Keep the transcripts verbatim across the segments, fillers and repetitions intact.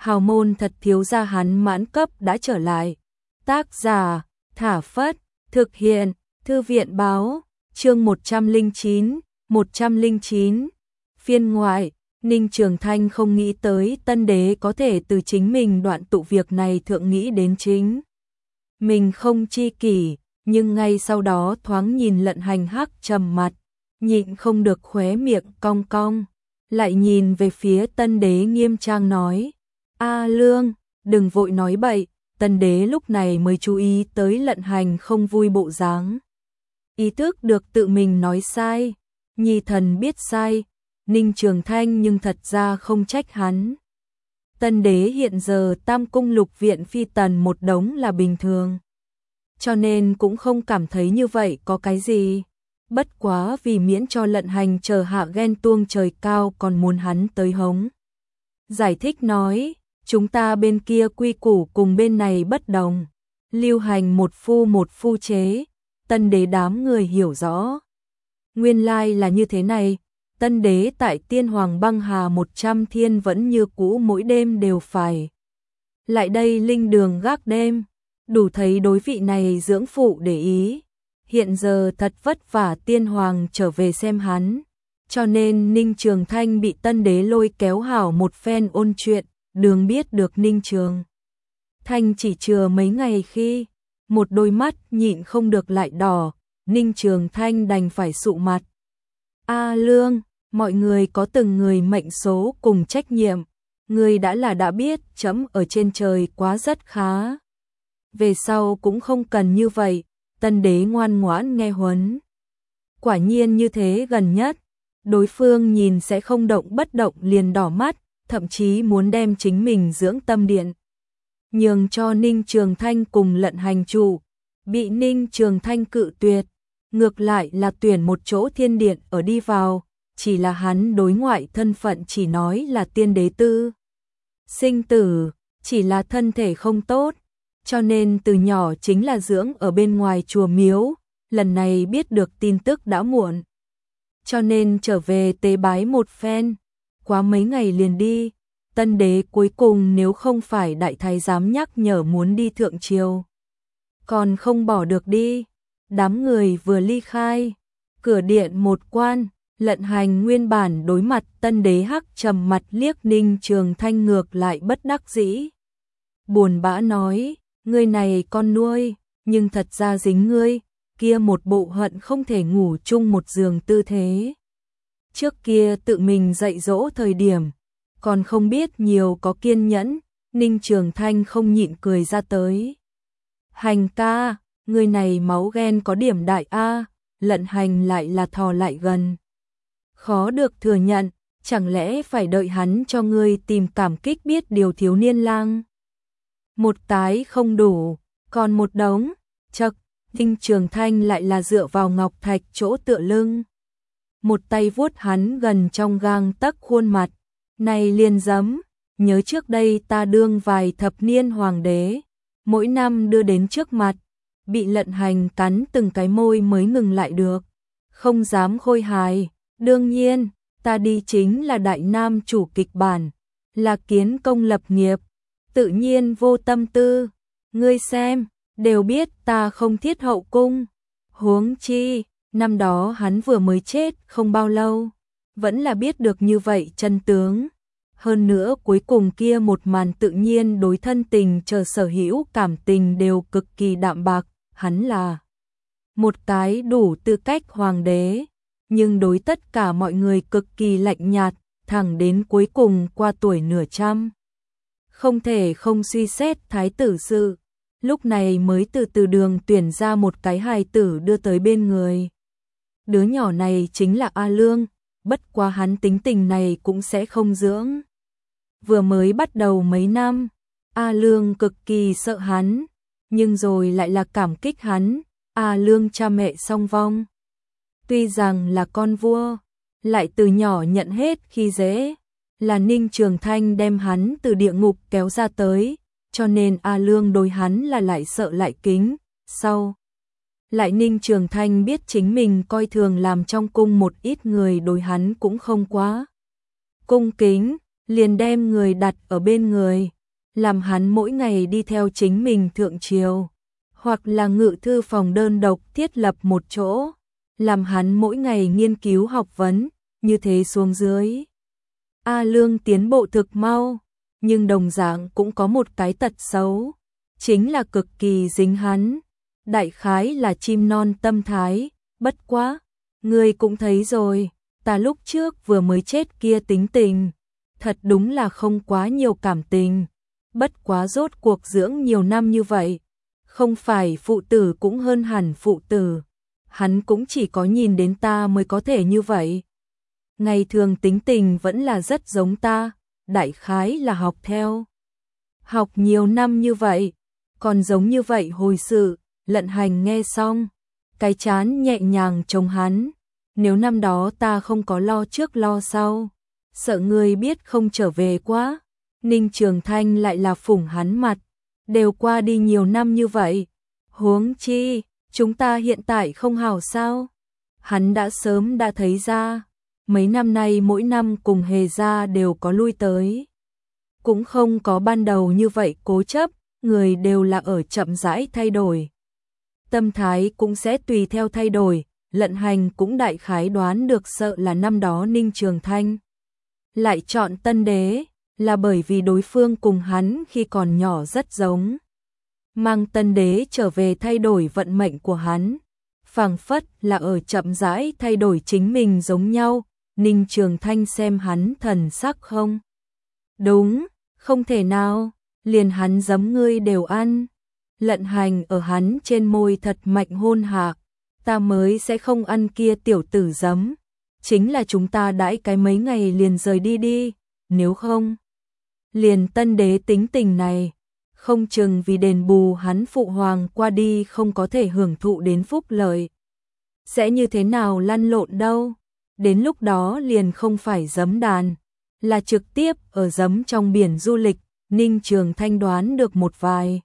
hào môn thật thiếu gia hắn mãn cấp đã trở lại. Tác giả, Thả Phất, thực hiện, Thư viện báo, chương một trăm lẻ chín, một trăm lẻ chín, phiên ngoại. Ninh Trường Thanh không nghĩ tới tân đế có thể từ chính mình đoạn tụ việc này thượng nghĩ đến chính. Mình không chi kỷ, nhưng ngay sau đó thoáng nhìn Lận Hành hắc trầm mặt, nhịn không được khóe miệng cong cong, lại nhìn về phía tân đế nghiêm trang nói, A Lương, đừng vội nói bậy. Tân đế lúc này mới chú ý tới Lận Hành không vui bộ dáng. Ý thức được tự mình nói sai, nhi thần biết sai, Ninh Trường Thanh nhưng thật ra không trách hắn. Tân đế hiện giờ tam cung lục viện phi tần một đống là bình thường, cho nên cũng không cảm thấy như vậy có cái gì. Bất quá vì miễn cho Lận Hành chờ hạ ghen tuông trời cao còn muốn hắn tới hống. Giải thích nói, chúng ta bên kia quy củ cùng bên này bất đồng, lưu hành một phu một phu chế. Tân đế đám người hiểu rõ. Nguyên lai là như thế này, tân đế tại Tiên Hoàng băng hà một trăm thiên vẫn như cũ mỗi đêm đều phải lại đây linh đường gác đêm, đủ thấy đối vị này dưỡng phụ để ý. Hiện giờ thật vất vả Tiên Hoàng trở về xem hắn, cho nên Ninh Trường Thanh bị tân đế lôi kéo hảo một phen ôn chuyện. Đường biết được Ninh Trường Thanh chỉ chừa mấy ngày khi một đôi mắt nhịn không được lại đỏ, Ninh Trường Thanh đành phải sụ mặt. A Lương, mọi người có từng người mệnh số cùng trách nhiệm, người đã là đã biết chấm ở trên trời quá rất khá. Về sau cũng không cần như vậy, tân đế ngoan ngoãn nghe huấn. Quả nhiên như thế gần nhất, đối phương nhìn sẽ không động bất động liền đỏ mắt, thậm chí muốn đem chính mình dưỡng tâm điện nhường cho Ninh Trường Thanh cùng Lận Hành trụ, bị Ninh Trường Thanh cự tuyệt, ngược lại là tuyển một chỗ thiên điện ở đi vào, chỉ là hắn đối ngoại thân phận chỉ nói là tiên đế tư sinh tử, chỉ là thân thể không tốt, cho nên từ nhỏ chính là dưỡng ở bên ngoài chùa miếu, lần này biết được tin tức đã muộn, cho nên trở về tế bái một phen. Quá mấy ngày liền đi, tân đế cuối cùng nếu không phải đại thái giám nhắc nhở muốn đi thượng triều, còn không bỏ được đi. Đám người vừa ly khai, cửa điện một quan, Lận Hành nguyên bản đối mặt tân đế hắc trầm mặt liếc Ninh Trường Thanh ngược lại bất đắc dĩ. Buồn bã nói, ngươi này con nuôi, nhưng thật ra dính ngươi, kia một bộ hận không thể ngủ chung một giường tư thế. Trước kia tự mình dạy dỗ thời điểm, còn không biết nhiều có kiên nhẫn, Ninh Trường Thanh không nhịn cười ra tới. Hành ca, người này máu ghen có điểm đại a. Lận Hành lại là thò lại gần. Khó được thừa nhận, chẳng lẽ phải đợi hắn cho ngươi tìm cảm kích biết điều thiếu niên lang. Một tái không đủ, còn một đống, chậc, Ninh Trường Thanh lại là dựa vào ngọc thạch chỗ tựa lưng. Một tay vuốt hắn gần trong gang tấc khuôn mặt, này liền giấm, nhớ trước đây ta đương vài thập niên hoàng đế, mỗi năm đưa đến trước mặt, bị Lận Hành cắn từng cái môi mới ngừng lại được, không dám khôi hài, đương nhiên, ta đi chính là đại nam chủ kịch bản, là kiến công lập nghiệp, tự nhiên vô tâm tư, ngươi xem, đều biết ta không thiết hậu cung, huống chi. Năm đó hắn vừa mới chết không bao lâu, vẫn là biết được như vậy chân tướng. Hơn nữa cuối cùng kia một màn tự nhiên đối thân tình chờ sở hữu cảm tình đều cực kỳ đạm bạc, hắn là một cái đủ tư cách hoàng đế, nhưng đối tất cả mọi người cực kỳ lạnh nhạt, thẳng đến cuối cùng qua tuổi nửa trăm. Không thể không suy xét thái tử sự, lúc này mới từ từ đường tuyển ra một cái hài tử đưa tới bên người. Đứa nhỏ này chính là A Lương, bất quá hắn tính tình này cũng sẽ không dưỡng. Vừa mới bắt đầu mấy năm, A Lương cực kỳ sợ hắn, nhưng rồi lại là cảm kích hắn, A Lương cha mẹ song vong. Tuy rằng là con vua, lại từ nhỏ nhận hết khi dễ, là Ninh Trường Thanh đem hắn từ địa ngục kéo ra tới, cho nên A Lương đối hắn là lại sợ lại kính, sau. Lại Ninh Trường Thanh biết chính mình coi thường làm trong cung một ít người đối hắn cũng không quá cung kính, liền đem người đặt ở bên người, làm hắn mỗi ngày đi theo chính mình thượng triều, hoặc là ngự thư phòng đơn độc thiết lập một chỗ, làm hắn mỗi ngày nghiên cứu học vấn, như thế xuống dưới. A Lương tiến bộ thực mau, nhưng đồng dạng cũng có một cái tật xấu, chính là cực kỳ dính hắn, đại khái là chim non tâm thái, bất quá, ngươi cũng thấy rồi, ta lúc trước vừa mới chết kia tính tình, thật đúng là không quá nhiều cảm tình, bất quá rốt cuộc dưỡng nhiều năm như vậy, không phải phụ tử cũng hơn hẳn phụ tử, hắn cũng chỉ có nhìn đến ta mới có thể như vậy. Ngày thường tính tình vẫn là rất giống ta, đại khái là học theo. Học nhiều năm như vậy, còn giống như vậy hồi sự, Lận Hành nghe xong, cái chán nhẹ nhàng chống hắn, nếu năm đó ta không có lo trước lo sau, sợ ngươi biết không trở về quá. Ninh Trường Thanh lại là phủng hắn mặt, đều qua đi nhiều năm như vậy, huống chi, chúng ta hiện tại không hảo sao? Hắn đã sớm đã thấy ra, mấy năm nay mỗi năm cùng Hề gia đều có lui tới, cũng không có ban đầu như vậy cố chấp, người đều là ở chậm rãi thay đổi. Tâm thái cũng sẽ tùy theo thay đổi, Lận Hành cũng đại khái đoán được sợ là năm đó Ninh Trường Thanh lại chọn Tân Đế, là bởi vì đối phương cùng hắn khi còn nhỏ rất giống. Mang Tân Đế trở về thay đổi vận mệnh của hắn, phảng phất là ở chậm rãi thay đổi chính mình giống nhau. Ninh Trường Thanh xem hắn thần sắc không? Đúng, không thể nào, liền hắn giấm ngươi đều ăn. Lận Hành ở hắn trên môi thật mạnh hôn hạ, ta mới sẽ không ăn kia tiểu tử giấm, chính là chúng ta đãi cái mấy ngày liền rời đi đi, nếu không, liền Tân Đế tính tình này, không chừng vì đền bù hắn phụ hoàng qua đi không có thể hưởng thụ đến phúc lợi, sẽ như thế nào lăn lộn đâu, đến lúc đó liền không phải giấm đàn, là trực tiếp ở giấm trong biển du lịch. Ninh Trường Thanh đoán được một vài,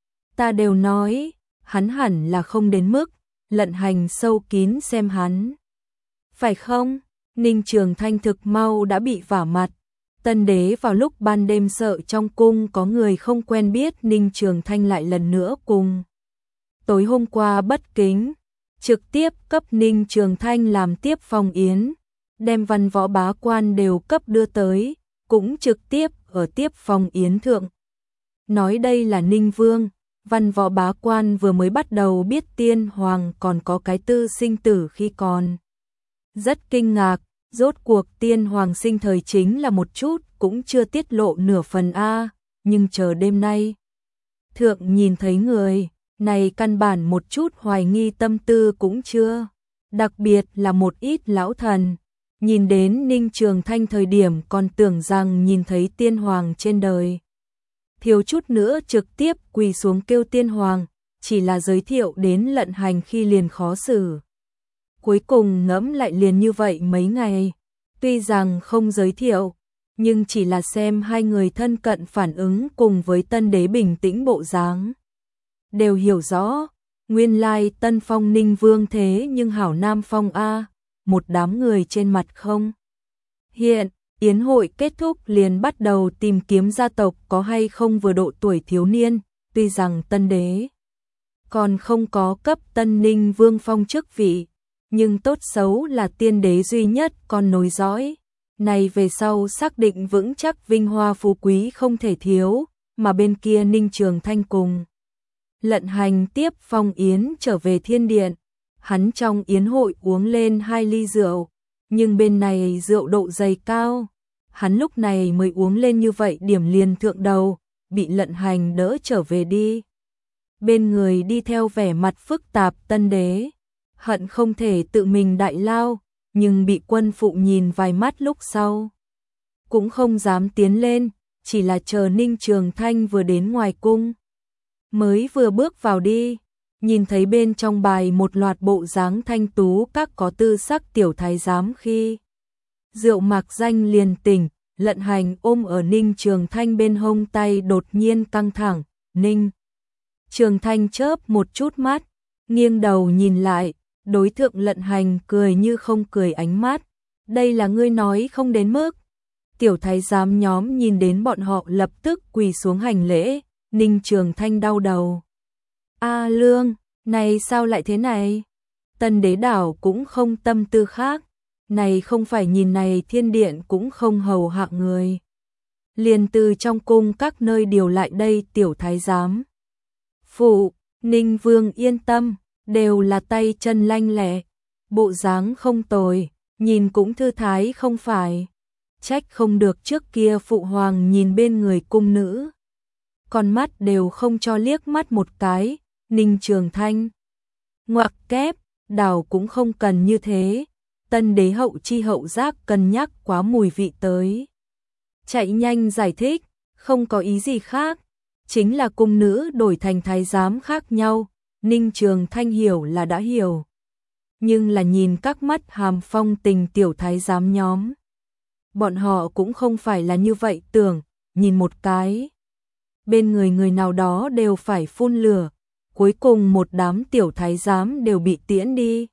ta đều nói, hắn hẳn là không đến mức. Lận Hành sâu kín xem hắn, phải không? Ninh Trường Thanh thực mau đã bị vả mặt. Tân Đế vào lúc ban đêm sợ trong cung có người không quen biết, Ninh Trường Thanh lại lần nữa cùng tối hôm qua bất kính, trực tiếp cấp Ninh Trường Thanh làm tiếp phong yến, đem văn võ bá quan đều cấp đưa tới, cũng trực tiếp ở tiếp phong yến thượng. Nói đây là Ninh Vương, văn võ bá quan vừa mới bắt đầu biết tiên hoàng còn có cái tư sinh tử khi còn. Rất kinh ngạc, rốt cuộc tiên hoàng sinh thời chính là một chút cũng chưa tiết lộ nửa phần A, nhưng chờ đêm nay. Thượng nhìn thấy người, này căn bản một chút hoài nghi tâm tư cũng chưa, đặc biệt là một ít lão thần. Nhìn đến Ninh Trường Thanh thời điểm còn tưởng rằng nhìn thấy tiên hoàng trên đời. Thiếu chút nữa trực tiếp quỳ xuống kêu tiên hoàng, chỉ là giới thiệu đến Lận Hành khi liền khó xử. Cuối cùng ngẫm lại liền như vậy mấy ngày, tuy rằng không giới thiệu, nhưng chỉ là xem hai người thân cận phản ứng cùng với Tân Đế bình tĩnh bộ dáng. Đều hiểu rõ, nguyên lai Tân Phong Ninh Vương thế nhưng hảo Nam Phong A, một đám người trên mặt không. Hiện, yến hội kết thúc liền bắt đầu tìm kiếm gia tộc có hay không vừa độ tuổi thiếu niên, tuy rằng Tân Đế còn không có cấp Tân Ninh Vương phong chức vị, nhưng tốt xấu là tiên đế duy nhất còn nối dõi. Này về sau xác định vững chắc vinh hoa phú quý không thể thiếu, mà bên kia Ninh Trường Thanh cùng Lận Hành tiếp phong yến trở về thiên điện, hắn trong yến hội uống lên hai ly rượu, nhưng bên này rượu độ dày cao, hắn lúc này mới uống lên như vậy điểm liền thượng đầu, bị Lận Hành đỡ trở về đi. Bên người đi theo vẻ mặt phức tạp Tân Đế, hận không thể tự mình đại lao, nhưng bị quân phụ nhìn vài mắt lúc sau. Cũng không dám tiến lên, chỉ là chờ Ninh Trường Thanh vừa đến ngoài cung. Mới vừa bước vào đi, nhìn thấy bên trong bài một loạt bộ dáng thanh tú các có tư sắc tiểu thái giám khi. Rượu mạc danh liền tỉnh, Lận Hành ôm ở Ninh Trường Thanh bên hông tay đột nhiên căng thẳng, Ninh. Trường Thanh chớp một chút mắt, nghiêng đầu nhìn lại, đối thượng Lận Hành cười như không cười ánh mắt, đây là ngươi nói không đến mức. Tiểu thái giám nhóm nhìn đến bọn họ lập tức quỳ xuống hành lễ, Ninh Trường Thanh đau đầu. A Lương, này sao lại thế này? Tân đế đảo cũng không tâm tư khác, này không phải nhìn này thiên điện cũng không hầu hạ người. Liền từ trong cung các nơi điều lại đây tiểu thái giám. Phụ, Ninh Vương yên tâm, đều là tay chân lanh lẹ, bộ dáng không tồi, nhìn cũng thư thái không phải. Trách không được trước kia phụ hoàng nhìn bên người cung nữ, con mắt đều không cho liếc mắt một cái. Ninh Trường Thanh ngoặc kép, đảo cũng không cần như thế, tân đế hậu chi hậu giác cân nhắc quá mùi vị tới. Chạy nhanh giải thích, không có ý gì khác, chính là cung nữ đổi thành thái giám khác nhau. Ninh Trường Thanh hiểu là đã hiểu, nhưng là nhìn các mắt hàm phong tình tiểu thái giám nhóm, bọn họ cũng không phải là như vậy tưởng, nhìn một cái, bên người người nào đó đều phải phun lửa, cuối cùng một đám tiểu thái giám đều bị tiễn đi.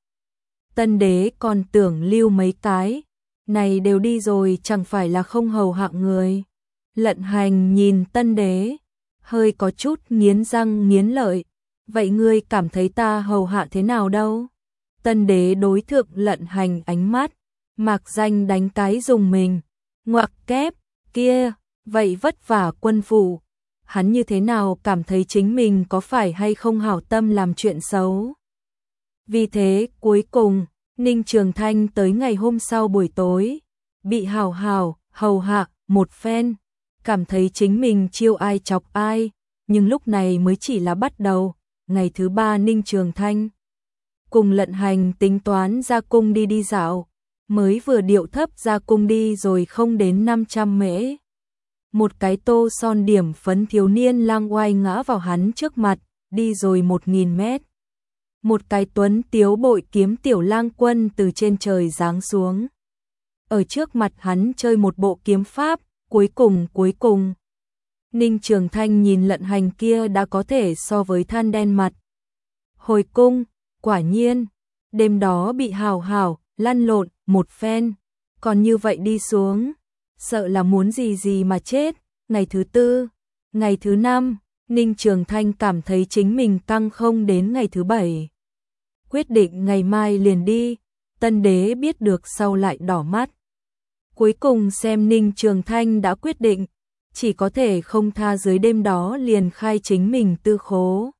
Tân đế còn tưởng lưu mấy cái, này đều đi rồi chẳng phải là không hầu hạ người. Lận Hành nhìn tân đế, hơi có chút nghiến răng nghiến lợi, vậy ngươi cảm thấy ta hầu hạ thế nào đâu? Tân đế đối thượng Lận Hành ánh mắt, mạc danh đánh cái dùng mình, ngoặc kép, kia, vậy vất vả quân phủ, hắn như thế nào cảm thấy chính mình có phải hay không hảo tâm làm chuyện xấu. Vì thế, cuối cùng, Ninh Trường Thanh tới ngày hôm sau buổi tối, bị hảo hảo, hầu hạ, một phen, cảm thấy chính mình chiêu ai chọc ai, nhưng lúc này mới chỉ là bắt đầu. Ngày thứ ba Ninh Trường Thanh cùng Lận Hành tính toán ra cung đi đi dạo, mới vừa điệu thấp ra cung đi rồi không đến năm trăm mễ. Một cái tô son điểm phấn thiếu niên lang oai ngã vào hắn trước mặt, đi rồi một nghìn mét. Một cái tuấn tiếu bội kiếm tiểu lang quân từ trên trời giáng xuống. Ở trước mặt hắn chơi một bộ kiếm pháp, cuối cùng cuối cùng. Ninh Trường Thanh nhìn Lận Hành kia đã có thể so với than đen mặt. Hồi cung, quả nhiên, đêm đó bị hào hào, lăn lộn, một phen, còn như vậy đi xuống, sợ là muốn gì gì mà chết. Ngày thứ tư, ngày thứ năm, Ninh Trường Thanh cảm thấy chính mình căng không đến ngày thứ bảy. Quyết định ngày mai liền đi, tân đế biết được sau lại đỏ mắt. Cuối cùng xem Ninh Trường Thanh đã quyết định, chỉ có thể không tha dưới đêm đó liền khai chính mình tư khố.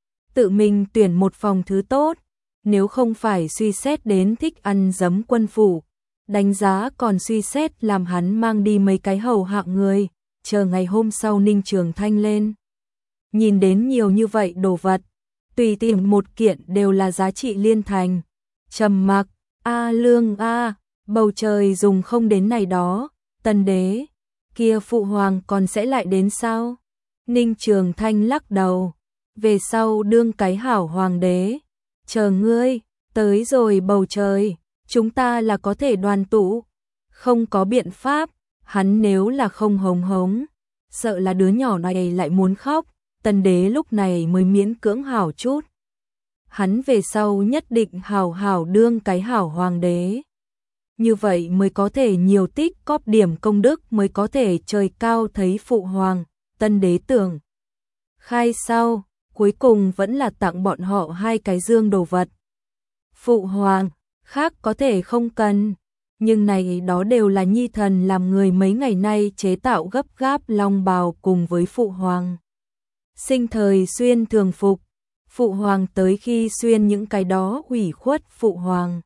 Tự mình tuyển một phòng thứ tốt, nếu không phải suy xét đến thích ăn giấm quân phủ, đánh giá còn suy xét làm hắn mang đi mấy cái hầu hạ người, chờ ngày hôm sau Ninh Trường Thanh lên. Nhìn đến nhiều như vậy đồ vật, tùy tìm một kiện đều là giá trị liên thành. Trầm mặc, a lương a, bầu trời dùng không đến này đó, tân đế, kia phụ hoàng còn sẽ lại đến sao? Ninh Trường Thanh lắc đầu, về sau đương cái hảo hoàng đế, chờ ngươi, tới rồi bầu trời, chúng ta là có thể đoàn tụ, không có biện pháp, hắn nếu là không hống hống, sợ là đứa nhỏ này lại muốn khóc, tân đế lúc này mới miễn cưỡng hảo chút. Hắn về sau nhất định hảo hảo đương cái hảo hoàng đế. Như vậy mới có thể nhiều tích cóp điểm công đức, mới có thể trời cao thấy phụ hoàng. Tân đế tưởng khai sau, cuối cùng vẫn là tặng bọn họ hai cái dương đồ vật. Phụ hoàng, khác có thể không cần, nhưng này đó đều là nhi thần làm người mấy ngày nay chế tạo gấp gáp long bào cùng với phụ hoàng. Sinh thời xuyên thường phục, phụ hoàng tới khi xuyên những cái đó ủy khuất phụ hoàng.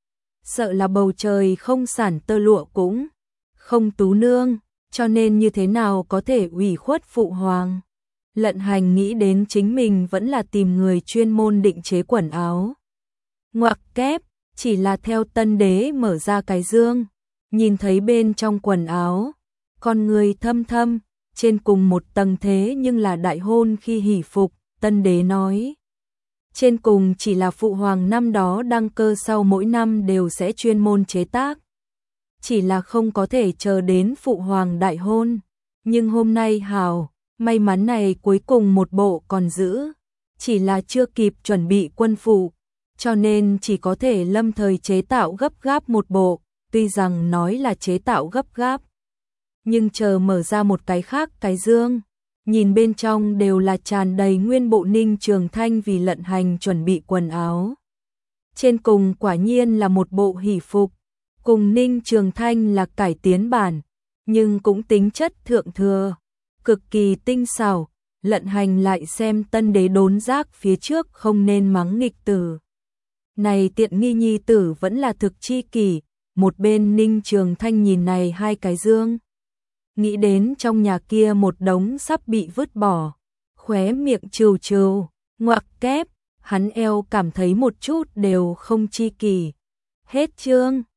Sợ là bầu trời không sản tơ lụa cũng không tú nương, cho nên như thế nào có thể ủy khuất phụ hoàng. Lận Hành nghĩ đến chính mình vẫn là tìm người chuyên môn định chế quần áo. Ngoặc kép, chỉ là theo tân đế mở ra cái dương, nhìn thấy bên trong quần áo, con người thâm thâm, trên cùng một tầng thế nhưng là đại hôn khi hỷ phục, tân đế nói. Trên cùng chỉ là phụ hoàng năm đó đăng cơ sau mỗi năm đều sẽ chuyên môn chế tác. Chỉ là không có thể chờ đến phụ hoàng đại hôn. Nhưng hôm nay hào, may mắn này cuối cùng một bộ còn giữ. Chỉ là chưa kịp chuẩn bị quân phụ, cho nên chỉ có thể lâm thời chế tạo gấp gáp một bộ. Tuy rằng nói là chế tạo gấp gáp, nhưng chờ mở ra một cái khác cái dương, nhìn bên trong đều là tràn đầy nguyên bộ Ninh Trường Thanh vì lận hành chuẩn bị quần áo. Trên cùng quả nhiên là một bộ hỷ phục, cùng Ninh Trường Thanh là cải tiến bản, nhưng cũng tính chất thượng thừa, cực kỳ tinh xảo. Lận hành lại xem tân đế đốn giác phía trước không nên mắng nghịch tử. Này tiện nghi nhi tử vẫn là thực chi kỷ, một bên Ninh Trường Thanh nhìn này hai cái dương. Nghĩ đến trong nhà kia một đống sắp bị vứt bỏ, khóe miệng trừ trừ, ngoặc kép, hắn eo cảm thấy một chút đều không chi kỷ. Hết chương.